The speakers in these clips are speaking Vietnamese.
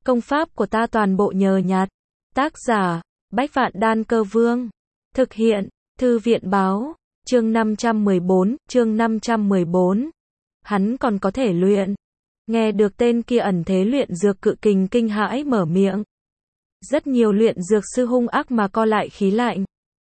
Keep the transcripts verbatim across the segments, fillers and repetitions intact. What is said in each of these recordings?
Công pháp của ta toàn bộ nhờ nhặt. Tác giả, Bách Vạn Đan Cơ Vương. Thực hiện, Thư viện báo, chương năm trăm mười bốn, chương năm trăm mười bốn. Hắn còn có thể luyện. Nghe được tên kia ẩn thế luyện dược cự kình kinh hãi mở miệng. Rất nhiều luyện dược sư hung ác mà co lại khí lạnh.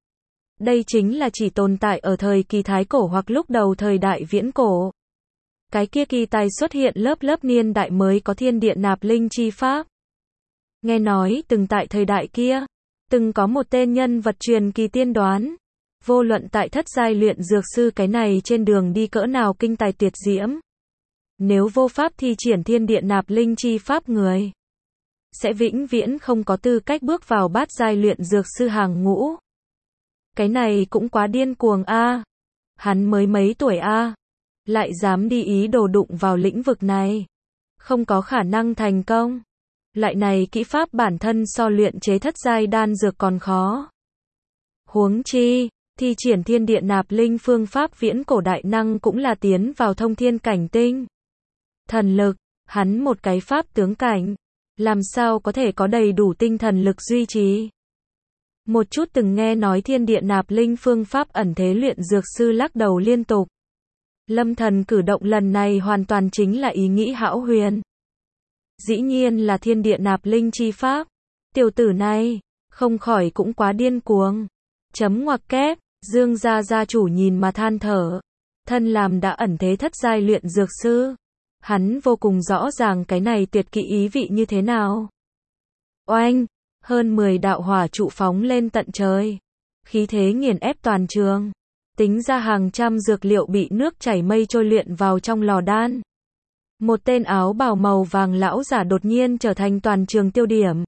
Đây chính là chỉ tồn tại ở thời kỳ thái cổ hoặc lúc đầu thời đại viễn cổ. Cái kia kỳ tài xuất hiện lớp lớp niên đại mới có thiên địa nạp linh chi pháp. Nghe nói từng tại thời đại kia, từng có một tên nhân vật truyền kỳ tiên đoán. Vô luận tại thất giai luyện dược sư cái này trên đường đi cỡ nào kinh tài tuyệt diễm. Nếu vô pháp thi triển thiên địa nạp linh chi pháp người, sẽ vĩnh viễn không có tư cách bước vào bát giai luyện dược sư hàng ngũ. Cái này cũng quá điên cuồng a. À. Hắn mới mấy tuổi a, à. Lại dám đi ý đồ đụng vào lĩnh vực này. Không có khả năng thành công. Lại này kỹ pháp bản thân so luyện chế thất giai đan dược còn khó. Huống chi, thi triển thiên địa nạp linh phương pháp viễn cổ đại năng cũng là tiến vào thông thiên cảnh tinh. Thần lực, hắn một cái pháp tướng cảnh, làm sao có thể có đầy đủ tinh thần lực duy trì. Một chút từng nghe nói thiên địa nạp linh phương pháp ẩn thế luyện dược sư lắc đầu liên tục. Lâm Thần cử động lần này hoàn toàn chính là ý nghĩ hão huyền. Dĩ nhiên là thiên địa nạp linh chi pháp. Tiểu tử này, không khỏi cũng quá điên cuồng. Chấm ngoặc kép, Dương gia gia chủ nhìn mà than thở. Thân làm đã ẩn thế thất giai luyện dược sư. Hắn vô cùng rõ ràng cái này tuyệt kỹ ý vị như thế nào. Oanh, hơn mười đạo hỏa trụ phóng lên tận trời. Khí thế nghiền ép toàn trường. Tính ra hàng trăm dược liệu bị nước chảy mây trôi luyện vào trong lò đan. Một tên áo bào màu vàng lão giả đột nhiên trở thành toàn trường tiêu điểm.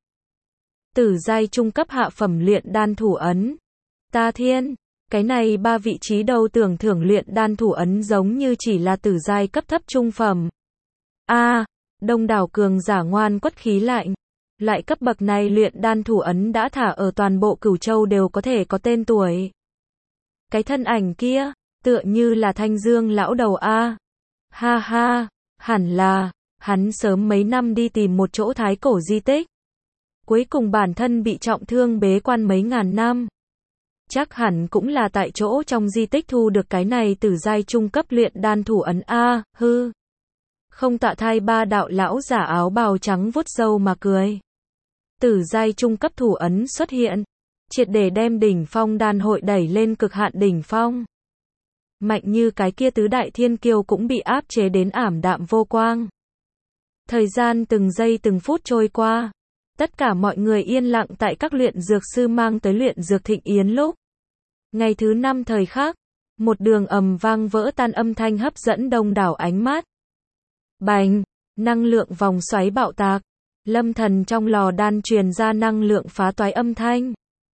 Tử giai trung cấp hạ phẩm luyện đan thủ ấn. Ta thiên, cái này ba vị trí đầu tưởng thưởng luyện đan thủ ấn giống như chỉ là tử giai cấp thấp trung phẩm. A, à, đông đảo cường giả ngoan quất khí lạnh. Lại cấp bậc này luyện đan thủ ấn đã thả ở toàn bộ Cửu Châu đều có thể có tên tuổi. Cái thân ảnh kia, tựa như là Thanh Dương lão đầu a. Ha ha, hẳn là, hắn sớm mấy năm đi tìm một chỗ thái cổ di tích. Cuối cùng bản thân bị trọng thương bế quan mấy ngàn năm. Chắc hẳn cũng là tại chỗ trong di tích thu được cái này tử giai trung cấp luyện đan thủ ấn a, hư. Không tạ thai ba đạo lão giả áo bào trắng vuốt râu mà cười. Tử giai trung cấp thủ ấn xuất hiện, triệt để đem đỉnh phong đan hội đẩy lên cực hạn đỉnh phong. Mạnh như cái kia tứ đại thiên kiêu cũng bị áp chế đến ảm đạm vô quang. Thời gian từng giây từng phút trôi qua. Tất cả mọi người yên lặng tại các luyện dược sư mang tới luyện dược thịnh yến lúc. Ngày thứ năm thời khắc, một đường ầm vang vỡ tan âm thanh hấp dẫn đông đảo ánh mắt. Bành, năng lượng vòng xoáy bạo tạc. Lâm Thần trong lò đan truyền ra năng lượng phá toái âm thanh.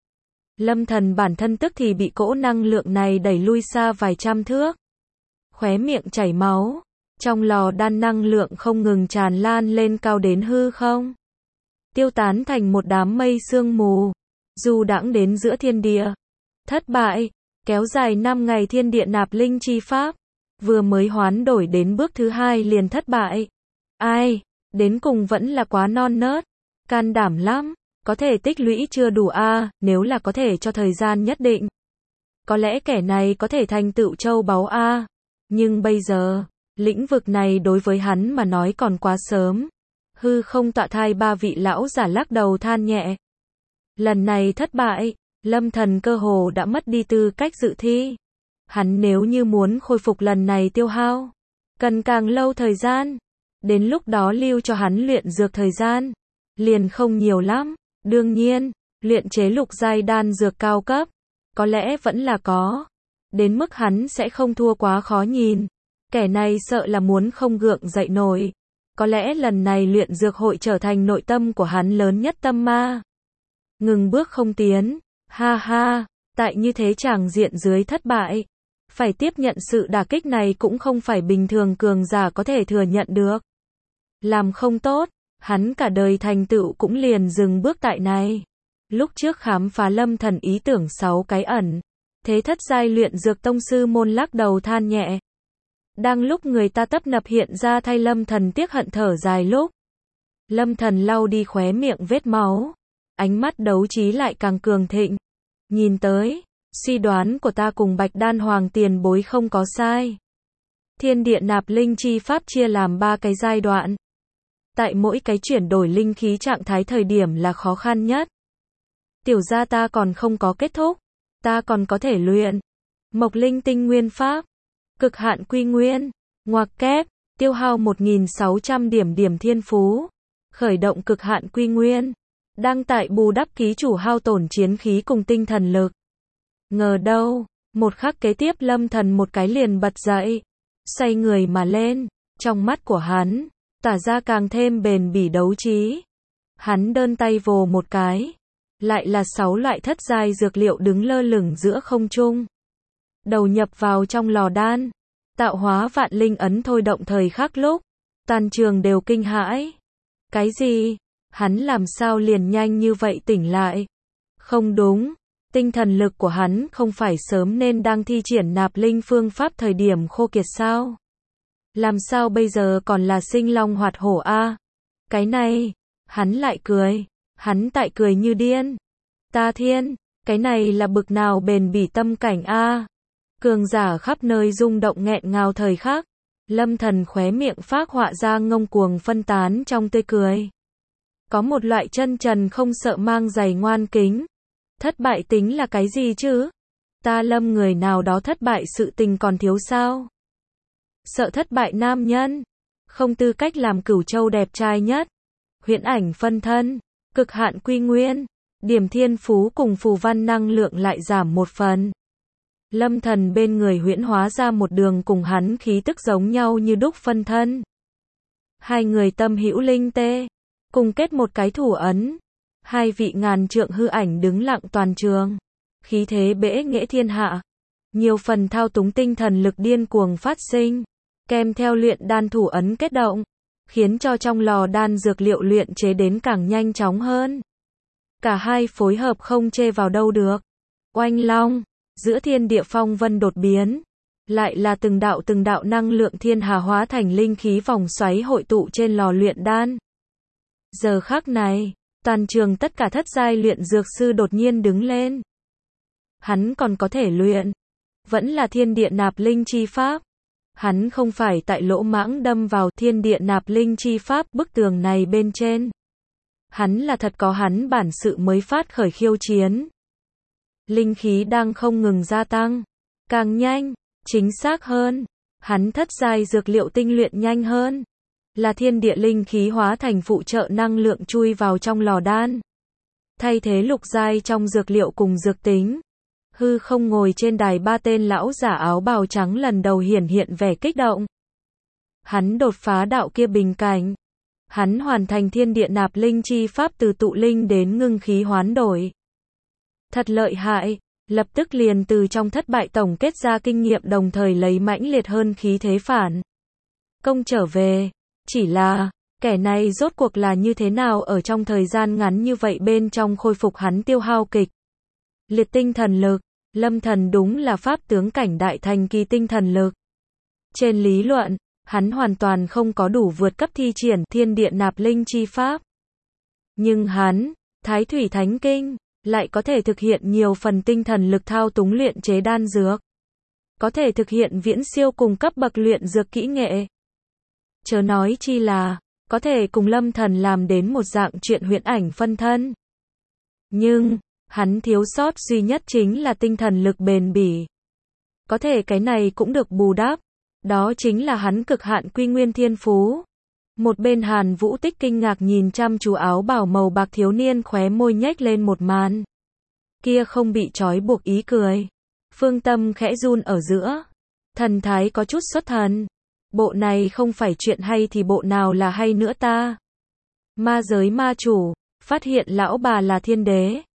Lâm Thần bản thân tức thì bị cỗ năng lượng này đẩy lui xa vài trăm thước. Khóe miệng chảy máu. Trong lò đan năng lượng không ngừng tràn lan lên cao đến hư không. Tiêu tán thành một đám mây sương mù. Du đãng đến giữa thiên địa. Thất bại. Kéo dài năm ngày thiên địa nạp linh chi pháp. Vừa mới hoán đổi đến bước thứ hai liền thất bại. Ai? Đến cùng vẫn là quá non nớt. Can đảm lắm. Có thể tích lũy chưa đủ a, à, nếu là có thể cho thời gian nhất định. Có lẽ kẻ này có thể thành tựu châu báu a. À. Nhưng bây giờ, lĩnh vực này đối với hắn mà nói còn quá sớm. Hư không tọa thai ba vị lão giả lắc đầu than nhẹ. Lần này thất bại, Lâm Thần cơ hồ đã mất đi tư cách dự thi. Hắn nếu như muốn khôi phục lần này tiêu hao, cần càng lâu thời gian. Đến lúc đó lưu cho hắn luyện dược thời gian, liền không nhiều lắm. Đương nhiên, luyện chế lục giai đan dược cao cấp, có lẽ vẫn là có. Đến mức hắn sẽ không thua quá khó nhìn. Kẻ này sợ là muốn không gượng dậy nổi. Có lẽ lần này luyện dược hội trở thành nội tâm của hắn lớn nhất tâm ma. Ngừng bước không tiến, ha ha, tại như thế tràng diện dưới thất bại. Phải tiếp nhận sự đả kích này cũng không phải bình thường cường giả có thể thừa nhận được. Làm không tốt, hắn cả đời thành tựu cũng liền dừng bước tại này. Lúc trước khám phá Lâm Thần ý tưởng sáu cái ẩn. Thế thất giai luyện dược tông sư môn lắc đầu than nhẹ. Đang lúc người ta tấp nập hiện ra thay Lâm Thần tiếc hận thở dài lúc. Lâm Thần lau đi khóe miệng vết máu. Ánh mắt đấu trí lại càng cường thịnh. Nhìn tới, suy đoán của ta cùng Bạch Đan Hoàng tiền bối không có sai. Thiên địa nạp linh chi pháp chia làm ba cái giai đoạn. Tại mỗi cái chuyển đổi linh khí trạng thái thời điểm là khó khăn nhất. Tiểu gia ta còn không có kết thúc. Ta còn có thể luyện. Mộc linh tinh nguyên pháp. Cực hạn quy nguyên. Ngoặc kép. Tiêu hao một nghìn sáu trăm điểm điểm thiên phú. Khởi động cực hạn quy nguyên. Đang tại bù đắp ký chủ hao tổn chiến khí cùng tinh thần lực. Ngờ đâu, một khắc kế tiếp Lâm Thần một cái liền bật dậy. Xoay người mà lên. Trong mắt của hắn, tỏa ra càng thêm bền bỉ đấu trí. Hắn đơn tay vồ một cái. Lại là sáu loại thất giai dược liệu đứng lơ lửng giữa không trung. Đầu nhập vào trong lò đan. Tạo hóa vạn linh ấn thôi động thời khắc lúc. Toàn trường đều kinh hãi. Cái gì? Hắn làm sao liền nhanh như vậy tỉnh lại? Không đúng. Tinh thần lực của hắn không phải sớm nên đang thi triển nạp linh phương pháp thời điểm khô kiệt sao? Làm sao bây giờ còn là sinh long hoạt hổ a? Cái này, hắn lại cười. Hắn tại cười như điên. Ta thiên, cái này là bực nào bền bỉ tâm cảnh a? Cường giả khắp nơi rung động nghẹn ngào thời khắc. Lâm Thần khóe miệng phác họa ra ngông cuồng phân tán trong tươi cười. Có một loại chân trần không sợ mang giày ngoan kính. Thất bại tính là cái gì chứ? Ta Lâm người nào đó thất bại sự tình còn thiếu sao? Sợ thất bại nam nhân. Không tư cách làm cửu châu đẹp trai nhất. Huyễn ảnh phân thân. Cực hạn quy nguyên. Điểm thiên phú cùng phù văn năng lượng lại giảm một phần. Lâm Thần bên người huyễn hóa ra một đường cùng hắn khí tức giống nhau như đúc phân thân. Hai người tâm hữu linh tê. Cùng kết một cái thủ ấn. Hai vị ngàn trượng hư ảnh đứng lặng toàn trường. Khí thế bẽ nghệ thiên hạ. Nhiều phần thao túng tinh thần lực điên cuồng phát sinh. Kèm theo luyện đan thủ ấn kết động. Khiến cho trong lò đan dược liệu luyện chế đến càng nhanh chóng hơn. Cả hai phối hợp không chê vào đâu được. Oanh long. Giữa thiên địa phong vân đột biến. Lại là từng đạo từng đạo năng lượng thiên hà hóa thành linh khí vòng xoáy hội tụ trên lò luyện đan. Giờ khắc này, toàn trường tất cả thất giai luyện dược sư đột nhiên đứng lên. Hắn còn có thể luyện. Vẫn là thiên địa nạp linh chi pháp. Hắn không phải tại lỗ mãng đâm vào thiên địa nạp linh chi pháp bức tường này bên trên. Hắn là thật có hắn bản sự mới phát khởi khiêu chiến. Linh khí đang không ngừng gia tăng. Càng nhanh, chính xác hơn. Hắn thất giai dược liệu tinh luyện nhanh hơn. Là thiên địa linh khí hóa thành phụ trợ năng lượng chui vào trong lò đan. Thay thế lục giai trong dược liệu cùng dược tính. Hư không ngồi trên đài ba tên lão giả áo bào trắng lần đầu hiển hiện vẻ kích động. Hắn đột phá đạo kia bình cảnh. Hắn hoàn thành thiên địa nạp linh chi pháp từ tụ linh đến ngưng khí hoán đổi. Thật lợi hại, lập tức liền từ trong thất bại tổng kết ra kinh nghiệm đồng thời lấy mãnh liệt hơn khí thế phản công trở về. Chỉ là, kẻ này rốt cuộc là như thế nào ở trong thời gian ngắn như vậy bên trong khôi phục hắn tiêu hao kịch liệt tinh thần lực. Lâm Thần đúng là pháp tướng cảnh đại thành kỳ tinh thần lực. Trên lý luận, hắn hoàn toàn không có đủ vượt cấp thi triển thiên địa nạp linh chi pháp. Nhưng hắn, Thái Thủy Thánh Kinh, lại có thể thực hiện nhiều phần tinh thần lực thao túng luyện chế đan dược. Có thể thực hiện viễn siêu cùng cấp bậc luyện dược kỹ nghệ. Chớ nói chi là, có thể cùng Lâm Thần làm đến một dạng chuyện huyễn ảnh phân thân. Nhưng, hắn thiếu sót duy nhất chính là tinh thần lực bền bỉ. Có thể cái này cũng được bù đắp. Đó chính là hắn cực hạn quy nguyên thiên phú. Một bên Hàn Vũ Tích kinh ngạc nhìn chăm chú áo bào màu bạc thiếu niên khóe môi nhếch lên một màn. Kia không bị trói buộc ý cười. Phương tâm khẽ run ở giữa. Thần thái có chút xuất thần. Bộ này không phải chuyện hay thì bộ nào là hay nữa ta. Ma giới ma chủ, phát hiện lão bà là thiên đế.